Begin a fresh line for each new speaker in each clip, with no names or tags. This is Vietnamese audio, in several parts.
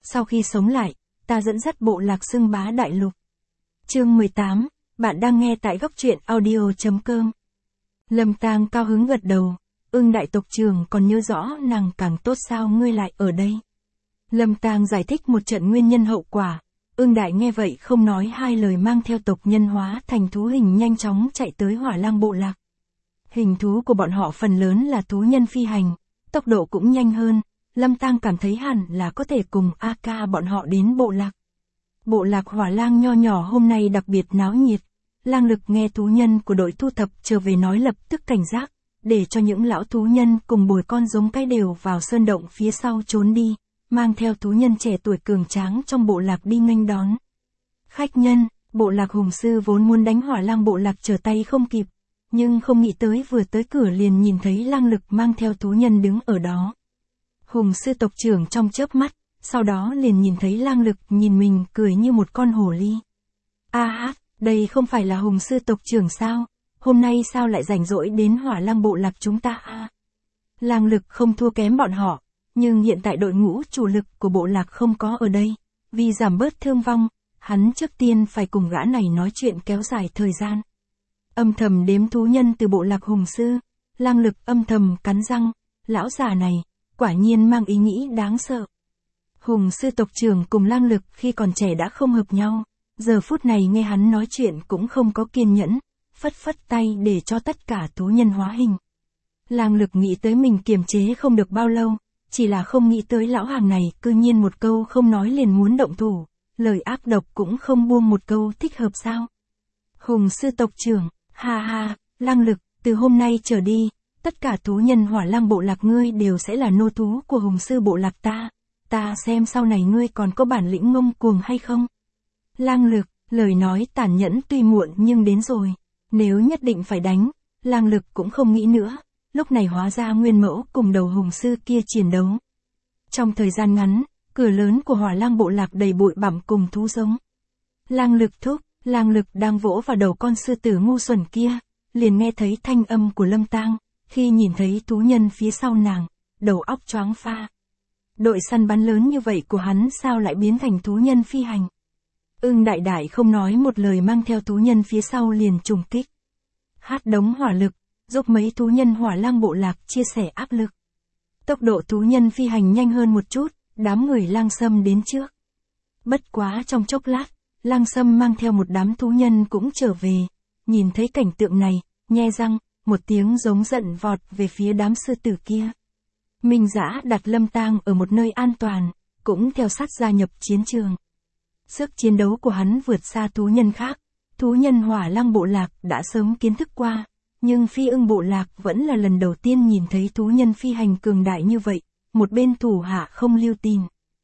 Sau khi sống lại, ta dẫn dắt bộ lạc xưng bá đại lục. Chương 18, bạn đang nghe tại góc truyện audio.com. Lâm Tang cao hứng gật đầu, Ưng đại tộc trưởng còn nhớ rõ nàng càng tốt sao ngươi lại ở đây. Lâm Tang giải thích một trận nguyên nhân hậu quả, Ưng đại nghe vậy không nói hai lời mang theo tộc nhân hóa thành thú hình nhanh chóng chạy tới Hỏa Lang bộ lạc. Hình thú của bọn họ phần lớn là thú nhân phi hành, tốc độ cũng nhanh hơn, Lâm Tang cảm thấy hẳn là có thể cùng A-ca bọn họ đến bộ lạc. Bộ lạc Hỏa Lang nho nhỏ hôm nay đặc biệt náo nhiệt, Lang Lực nghe thú nhân của đội thu thập trở về nói lập tức cảnh giác, để cho những lão thú nhân cùng bồi con giống cái đều vào sơn động phía sau trốn đi, mang theo thú nhân trẻ tuổi cường tráng trong bộ lạc đi nghênh đón. Khách nhân, bộ lạc Hùng Sư vốn muốn đánh Hỏa Lang bộ lạc trở tay không kịp, nhưng không nghĩ tới vừa tới cửa liền nhìn thấy Lang Lực mang theo thú nhân đứng ở đó. Hùng Sư tộc trưởng trong chớp mắt, sau đó liền nhìn thấy Lang Lực nhìn mình cười như một con hổ ly. Đây không phải là Hùng Sư tộc trưởng sao, hôm nay sao lại rảnh rỗi đến Hỏa Lang bộ lạc chúng ta a? Lang Lực không thua kém bọn họ, nhưng hiện tại đội ngũ chủ lực của bộ lạc không có ở đây, vì giảm bớt thương vong, hắn trước tiên phải cùng gã này nói chuyện kéo dài thời gian. Âm thầm đếm thú nhân từ bộ lạc Hùng Sư, Lang Lực âm thầm cắn răng, lão già này, quả nhiên mang ý nghĩ đáng sợ. Hùng Sư tộc trưởng cùng Lang Lực khi còn trẻ đã không hợp nhau, giờ phút này nghe hắn nói chuyện cũng không có kiên nhẫn, phất phất tay để cho tất cả thú nhân hóa hình. Lang Lực nghĩ tới mình kiềm chế không được bao lâu, chỉ là không nghĩ tới lão hàng này cư nhiên một câu không nói liền muốn động thủ, lời ác độc cũng không buông một câu thích hợp sao. Hùng Sư tộc trưởng, Lang Lực, từ hôm nay trở đi, tất cả thú nhân Hỏa Lang bộ lạc ngươi đều sẽ là nô thú của Hùng Sư bộ lạc ta xem sau này ngươi còn có bản lĩnh ngông cuồng hay không. Lang Lực, lời nói tàn nhẫn tuy muộn nhưng đến rồi, nếu nhất định phải đánh, Lang Lực cũng không nghĩ nữa, lúc này hóa ra nguyên mẫu cùng đầu Hùng Sư kia chiến đấu. Trong thời gian ngắn, cửa lớn của Hỏa Lang bộ lạc đầy bụi bặm cùng thú giống. Lang Lực thúc, Lang Lực đang vỗ vào đầu con sư tử ngu xuẩn kia, liền nghe thấy thanh âm của Lâm Tang, khi nhìn thấy thú nhân phía sau nàng, đầu óc choáng pha. Đội săn bắn lớn như vậy của hắn sao lại biến thành thú nhân phi hành? Ưng đại đại không nói một lời mang theo thú nhân phía sau liền trùng kích. Hát đống hỏa lực, giúp mấy thú nhân Hỏa Lang bộ lạc chia sẻ áp lực. Tốc độ thú nhân phi hành nhanh hơn một chút, đám người Lang Sâm đến trước. Bất quá trong chốc lát, Lang Sâm mang theo một đám thú nhân cũng trở về, nhìn thấy cảnh tượng này, nhe răng, một tiếng giống giận vọt về phía đám sư tử kia. Minh Dã đặt Lâm Tang ở một nơi an toàn, cũng theo sát gia nhập chiến trường. Sức chiến đấu của hắn vượt xa thú nhân khác, thú nhân Hỏa Lang bộ lạc đã sớm kiến thức qua, nhưng Phi Ưng bộ lạc vẫn là lần đầu tiên nhìn thấy thú nhân phi hành cường đại như vậy, một bên thủ hạ không lưu tình.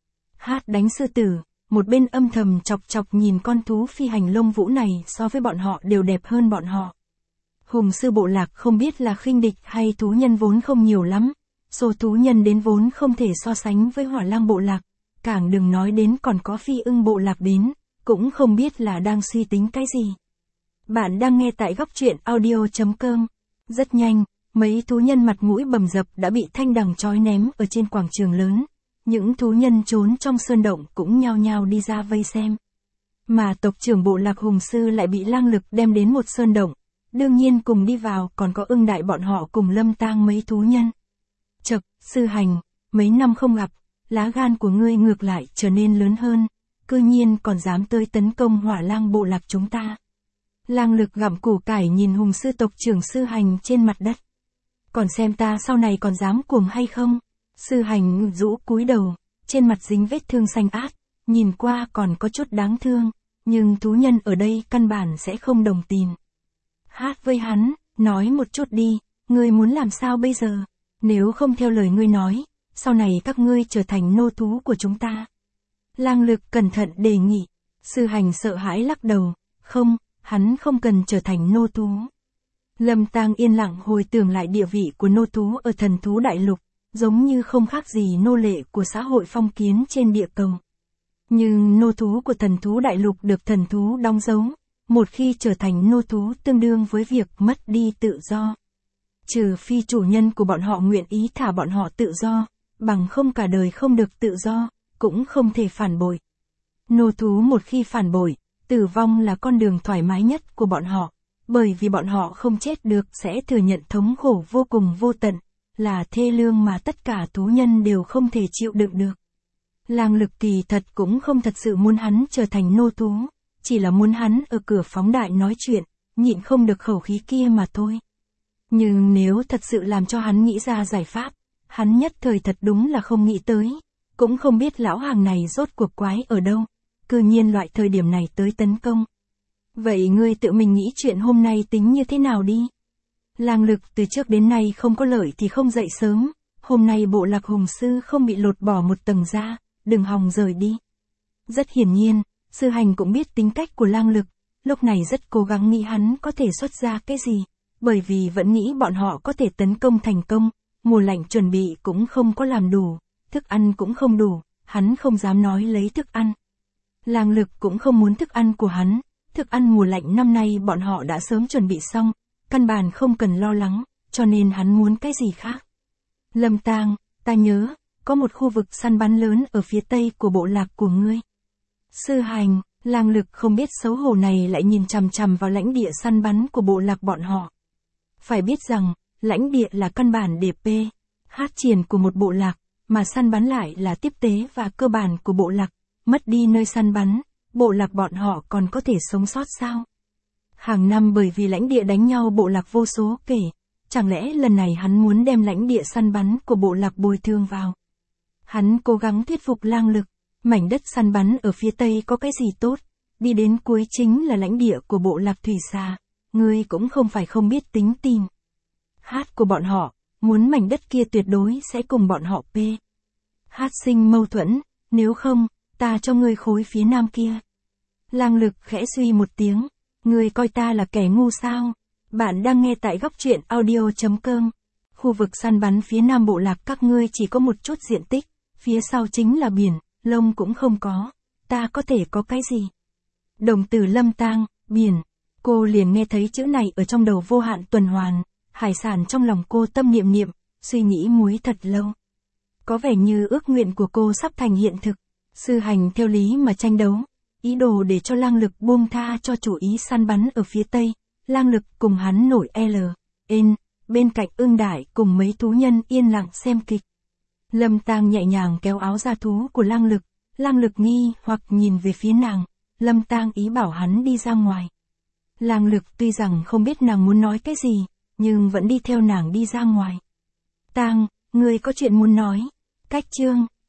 Hát đánh sư tử, một bên âm thầm chọc chọc nhìn con thú phi hành lông vũ này so với bọn họ đều đẹp hơn bọn họ. Hùng Sư bộ lạc không biết là khinh địch hay thú nhân vốn không nhiều lắm, số thú nhân đến vốn không thể so sánh với Hỏa Lang bộ lạc, càng đừng nói đến còn có Phi Ưng bộ lạc đến, cũng không biết là đang suy tính cái gì. Bạn đang nghe tại góc truyện audio.com. Rất nhanh, mấy thú nhân mặt mũi bầm dập đã bị thanh đằng trói ném ở trên quảng trường lớn. Những thú nhân trốn trong sơn động cũng nhao nhao đi ra vây xem. Mà tộc trưởng bộ lạc Hùng Sư lại bị Lang Lực đem đến một sơn động. Đương nhiên cùng đi vào còn có Ưng đại bọn họ cùng Lâm Tang mấy thú nhân. Chậc, sư hành, mấy năm không gặp, lá gan của ngươi ngược lại trở nên lớn hơn, cư nhiên còn dám tới tấn công Hỏa Lang bộ lạc chúng ta. Lang Lực gặm củ cải nhìn Hùng Sư tộc trưởng sư hành trên mặt đất. Còn xem ta sau này còn dám cuồng hay không? Sư hành rũ cúi đầu, trên mặt dính vết thương xanh át, nhìn qua còn có chút đáng thương, nhưng thú nhân ở đây căn bản sẽ không đồng tình. Hát với hắn, nói một chút đi, ngươi muốn làm sao bây giờ? Nếu không theo lời ngươi nói, sau này các ngươi trở thành nô thú của chúng ta. Lang Lực cẩn thận đề nghị, sư hành sợ hãi lắc đầu, không, hắn không cần trở thành nô thú. Lâm Tang yên lặng hồi tưởng lại địa vị của nô thú ở thần thú đại lục, giống như không khác gì nô lệ của xã hội phong kiến trên địa cầu. Nhưng nô thú của thần thú đại lục được thần thú đóng dấu, một khi trở thành nô thú tương đương với việc mất đi tự do. Trừ phi chủ nhân của bọn họ nguyện ý thả bọn họ tự do, bằng không cả đời không được tự do, cũng không thể phản bội. Nô thú một khi phản bội, tử vong là con đường thoải mái nhất của bọn họ, bởi vì bọn họ không chết được sẽ thừa nhận thống khổ vô cùng vô tận, là thê lương mà tất cả thú nhân đều không thể chịu đựng được. Lang Lực kỳ thật cũng không thật sự muốn hắn trở thành nô thú, chỉ là muốn hắn ở cửa phóng đại nói chuyện, nhịn không được khẩu khí kia mà thôi. Nhưng nếu thật sự làm cho hắn nghĩ ra giải pháp, hắn nhất thời thật đúng là không nghĩ tới, cũng không biết lão hàng này rốt cuộc quái ở đâu, cư nhiên loại thời điểm này tới tấn công. Vậy ngươi tự mình nghĩ chuyện hôm nay tính như thế nào đi? Lang Lực từ trước đến nay không có lợi thì không dậy sớm, hôm nay bộ lạc hùng sư không bị lột bỏ một tầng da, đừng hòng rời đi. Rất hiển nhiên, sư hành cũng biết tính cách của Lang Lực, lúc này rất cố gắng nghĩ hắn có thể xuất ra cái gì, bởi vì vẫn nghĩ bọn họ có thể tấn công thành công, mùa lạnh chuẩn bị cũng không có làm đủ, thức ăn cũng không đủ, hắn không dám nói lấy thức ăn. Lang Lực cũng không muốn thức ăn của hắn, thức ăn mùa lạnh năm nay bọn họ đã sớm chuẩn bị xong, căn bản không cần lo lắng, cho nên hắn muốn cái gì khác. Lâm Tang, ta nhớ, có một khu vực săn bắn lớn ở phía tây của bộ lạc của ngươi. Sư hành, Lang Lực không biết xấu hổ này lại nhìn chằm chằm vào lãnh địa săn bắn của bộ lạc bọn họ. Phải biết rằng, lãnh địa là căn bản để hát triển của một bộ lạc, mà săn bắn lại là tiếp tế và cơ bản của bộ lạc, mất đi nơi săn bắn, bộ lạc bọn họ còn có thể sống sót sao? Hàng năm bởi vì lãnh địa đánh nhau bộ lạc vô số kể, chẳng lẽ lần này hắn muốn đem lãnh địa săn bắn của bộ lạc bồi thường vào? Hắn cố gắng thuyết phục Lang Lực, mảnh đất săn bắn ở phía tây có cái gì tốt, đi đến cuối chính là lãnh địa của bộ lạc thủy xà, ngươi cũng không phải không biết tính tìm. Hát của bọn họ, muốn mảnh đất kia tuyệt đối sẽ cùng bọn họ hát sinh mâu thuẫn, nếu không, ta cho ngươi khối phía nam kia. Lang Lực khẽ suy một tiếng, ngươi coi ta là kẻ ngu sao? Bạn đang nghe tại góc truyện audio.com. Khu vực săn bắn phía nam bộ lạc các ngươi chỉ có một chút diện tích, phía sau chính là biển, lông cũng không có, ta có thể có cái gì? Đồng tử Lâm Tang, biển, cô liền nghe thấy chữ này ở trong đầu vô hạn tuần hoàn, hải sản trong lòng cô tâm niệm niệm, suy nghĩ muối thật lâu. Có vẻ như ước nguyện của cô sắp thành hiện thực, sư hành theo lý mà tranh đấu, ý đồ để cho Lang Lực buông tha cho chủ ý săn bắn ở phía tây, Lang Lực cùng hắn nổi bên cạnh Ưng Đại cùng mấy thú nhân yên lặng xem kịch. Lâm Tang nhẹ nhàng kéo áo da thú của Lang Lực nghi hoặc nhìn về phía nàng, Lâm Tang ý bảo hắn đi ra ngoài. Lang Lực tuy rằng không biết nàng muốn nói cái gì, nhưng vẫn đi theo nàng đi ra ngoài. Tang, ngươi có chuyện muốn nói. Cách chương